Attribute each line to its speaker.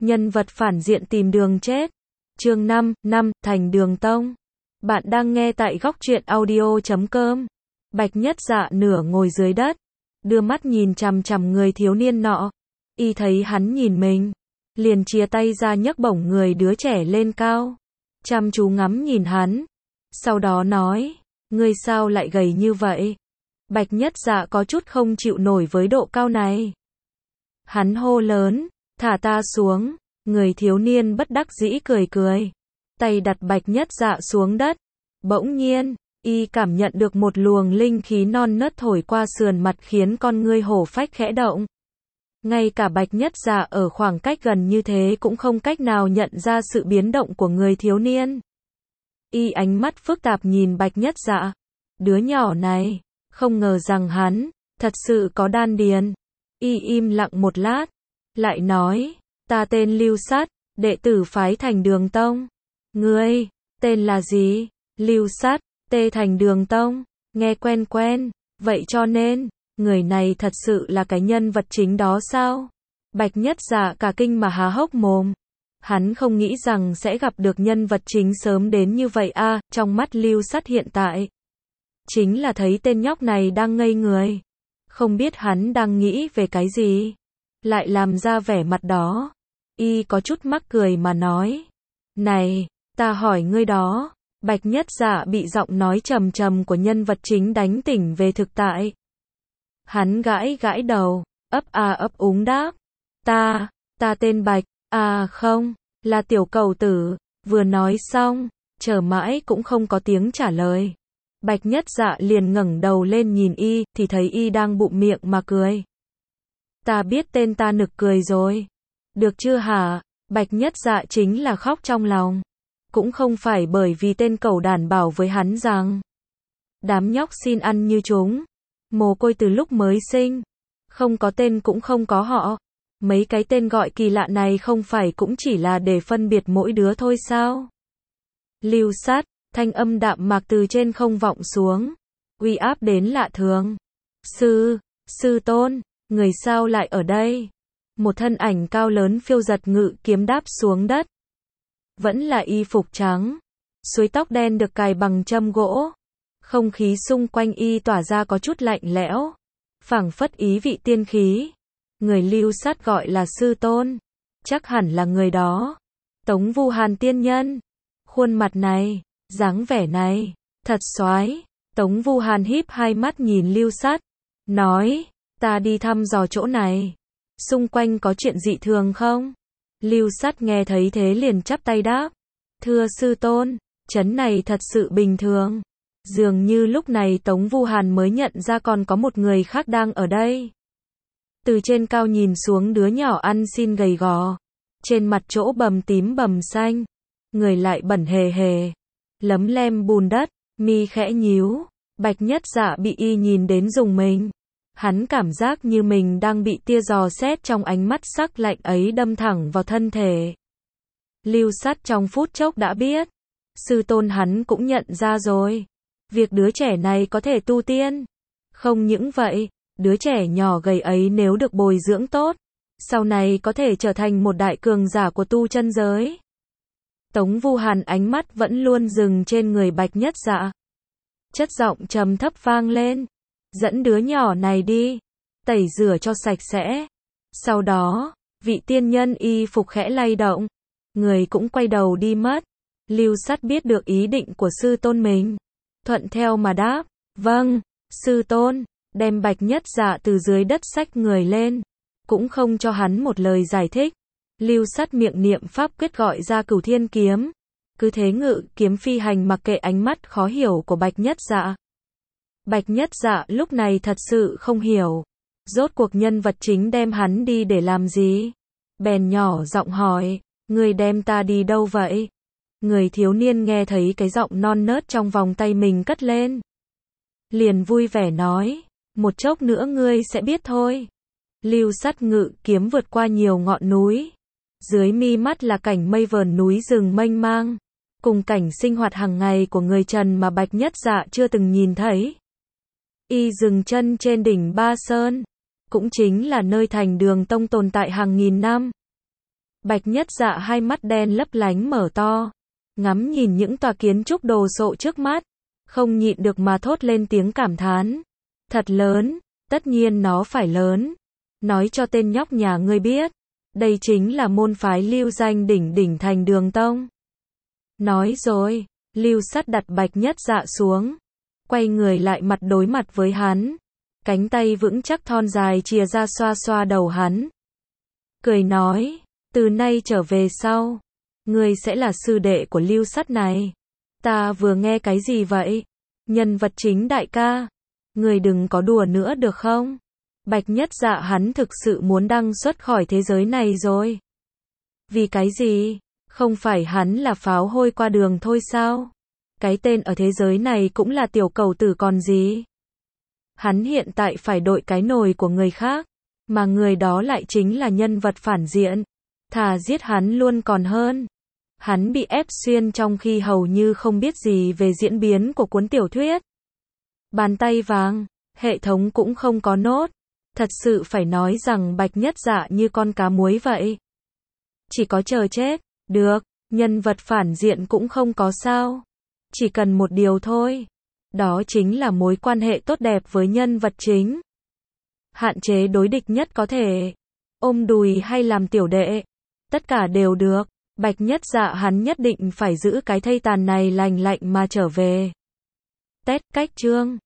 Speaker 1: Nhân vật phản diện tìm đường chết. Chương 5, Thành Đường Tông. Bạn đang nghe tại góc truyện audio.com. Bạch Nhất Dạ nửa ngồi dưới đất, đưa mắt nhìn chằm chằm người thiếu niên nọ. Y thấy hắn nhìn mình, liền chia tay ra nhấc bổng người đứa trẻ lên cao, chăm chú ngắm nhìn hắn. Sau đó nói, ngươi sao lại gầy như vậy? Bạch Nhất Dạ có chút không chịu nổi với độ cao này. Hắn hô lớn, thả ta xuống. Người thiếu niên bất đắc dĩ cười cười, tay đặt Bạch Nhất Dạ xuống đất. Bỗng nhiên, y cảm nhận được một luồng linh khí non nớt thổi qua sườn mặt khiến con ngươi hổ phách khẽ động. Ngay cả Bạch Nhất Dạ ở khoảng cách gần như thế cũng không cách nào nhận ra sự biến động của người thiếu niên. Y ánh mắt phức tạp nhìn Bạch Nhất Dạ. Đứa nhỏ này, không ngờ rằng hắn thật sự có đan điền. Y im lặng một lát, lại nói, ta tên Lưu Sắt, đệ tử phái Thành Đường Tông. Ngươi, tên là gì? Lưu Sắt, Tê Thành Đường Tông, nghe quen quen, vậy cho nên, người này thật sự là cái nhân vật chính đó sao? Bạch Nhất Dạ cả kinh mà há hốc mồm. Hắn không nghĩ rằng sẽ gặp được nhân vật chính sớm đến như vậy a. Trong mắt Lưu Sắt hiện tại, chính là thấy tên nhóc này đang ngây người. Không biết hắn đang nghĩ về cái gì, lại làm ra vẻ mặt đó. Y có chút mắc cười mà nói, này, ta hỏi ngươi đó. Bạch Nhất Dạ bị giọng nói trầm trầm của nhân vật chính đánh tỉnh về thực tại. Hắn gãi gãi đầu, ấp úng đáp, ta tên Bạch, không, là tiểu cầu tử. Vừa nói xong, chờ mãi cũng không có tiếng trả lời. Bạch Nhất Dạ liền ngẩng đầu lên nhìn y, thì thấy y đang bụm miệng mà cười. Ta biết tên ta nực cười rồi. Được chưa hả? Bạch Nhất Dạ chính là khóc trong lòng. Cũng không phải bởi vì tên cẩu đản bảo với hắn rằng đám nhóc xin ăn như chúng, mồ côi từ lúc mới sinh, không có tên cũng không có họ. Mấy cái tên gọi kỳ lạ này không phải cũng chỉ là để phân biệt mỗi đứa thôi sao? Lưu Sắt, thanh âm đạm mạc từ trên không vọng xuống, uy áp đến lạ thường. Sư tôn, người sao lại ở đây? Một thân ảnh cao lớn phiêu giật ngự kiếm đáp xuống đất. Vẫn là y phục trắng, suối tóc đen được cài bằng châm gỗ. Không khí xung quanh y tỏa ra có chút lạnh lẽo, phảng phất ý vị tiên khí. Người Lưu Sắt gọi là sư tôn, chắc hẳn là người đó. Tống Vu Hàn tiên nhân. Khuôn mặt này, dáng vẻ này, thật xoái. Tống Vu Hàn híp hai mắt nhìn Lưu Sắt, nói, ta đi thăm dò chỗ này. Xung quanh có chuyện dị thường không? Lưu Sắt nghe thấy thế liền chắp tay đáp, thưa sư tôn, trấn này thật sự bình thường. Dường như lúc này Tống Vu Hàn mới nhận ra còn có một người khác đang ở đây. Từ trên cao nhìn xuống đứa nhỏ ăn xin gầy gò, trên mặt chỗ bầm tím bầm xanh, người lại bẩn hề hề, lấm lem bùn đất, mi khẽ nhíu. Bạch Nhất Dạ bị y nhìn đến rùng mình. Hắn cảm giác như mình đang bị tia dò xét trong ánh mắt sắc lạnh ấy đâm thẳng vào thân thể. Lưu Sắt trong phút chốc đã biết, sư tôn hắn cũng nhận ra rồi, việc đứa trẻ này có thể tu tiên. Không những vậy, đứa trẻ nhỏ gầy ấy nếu được bồi dưỡng tốt, sau này có thể trở thành một đại cường giả của tu chân giới. Tống Vu Hàn ánh mắt vẫn luôn dừng trên người Bạch Nhất Dạ. Chất giọng trầm thấp vang lên, dẫn đứa nhỏ này đi, tẩy rửa cho sạch sẽ. Sau đó, vị tiên nhân y phục khẽ lay động, người cũng quay đầu đi mất. Lưu Sắt biết được ý định của sư tôn mình, thuận theo mà đáp, vâng, sư tôn, đem Bạch Nhất Dạ từ dưới đất xách người lên, cũng không cho hắn một lời giải thích. Lưu Sắt miệng niệm pháp quyết gọi ra Cửu Thiên kiếm, cứ thế ngự kiếm phi hành mặc kệ ánh mắt khó hiểu của Bạch Nhất Dạ. Bạch Nhất Dạ lúc này thật sự không hiểu, rốt cuộc nhân vật chính đem hắn đi để làm gì. Bèn nhỏ giọng hỏi, người đem ta đi đâu vậy? Người thiếu niên nghe thấy cái giọng non nớt trong vòng tay mình cất lên, liền vui vẻ nói, một chốc nữa ngươi sẽ biết thôi. Lưu Sắt ngự kiếm vượt qua nhiều ngọn núi, dưới mi mắt là cảnh mây vờn núi rừng mênh mang, cùng cảnh sinh hoạt hàng ngày của người Trần mà Bạch Nhất Dạ chưa từng nhìn thấy. Y dừng chân trên đỉnh Ba Sơn, cũng chính là nơi Thành Đường Tông tồn tại hàng nghìn năm. Bạch Nhất Dạ hai mắt đen lấp lánh mở to, ngắm nhìn những tòa kiến trúc đồ sộ trước mắt, không nhịn được mà thốt lên tiếng cảm thán. Thật lớn, tất nhiên nó phải lớn. Nói cho tên nhóc nhà ngươi biết, đây chính là môn phái Lưu danh đỉnh đỉnh Thành Đường Tông. Nói rồi, Lưu Sắt đặt Bạch Nhất Dạ xuống, quay người lại mặt đối mặt với hắn, cánh tay vững chắc thon dài chìa ra xoa xoa đầu hắn. Cười nói, từ nay trở về sau, ngươi sẽ là sư đệ của Lưu Sắt này. Ta vừa nghe cái gì vậy? Nhân vật chính đại ca, ngươi đừng có đùa nữa được không? Bạch Nhất Dạ hắn thực sự muốn đăng xuất khỏi thế giới này rồi. Vì cái gì? Không phải hắn là pháo hôi qua đường thôi sao? Cái tên ở thế giới này cũng là tiểu cầu tử còn gì? Hắn hiện tại phải đội cái nồi của người khác, mà người đó lại chính là nhân vật phản diện. Thà giết hắn luôn còn hơn. Hắn bị ép xuyên trong khi hầu như không biết gì về diễn biến của cuốn tiểu thuyết. Bàn tay vàng, hệ thống cũng không có nốt. Thật sự phải nói rằng Bạch Nhất Dạ như con cá muối vậy. Chỉ có chờ chết. Được, nhân vật phản diện cũng không có sao. Chỉ cần một điều thôi. Đó chính là mối quan hệ tốt đẹp với nhân vật chính. Hạn chế đối địch nhất có thể. Ôm đùi hay làm tiểu đệ. Tất cả đều được. Bạch Nhất Dạ hắn nhất định phải giữ cái thây tàn này lành lạnh mà trở về. Tét cách chương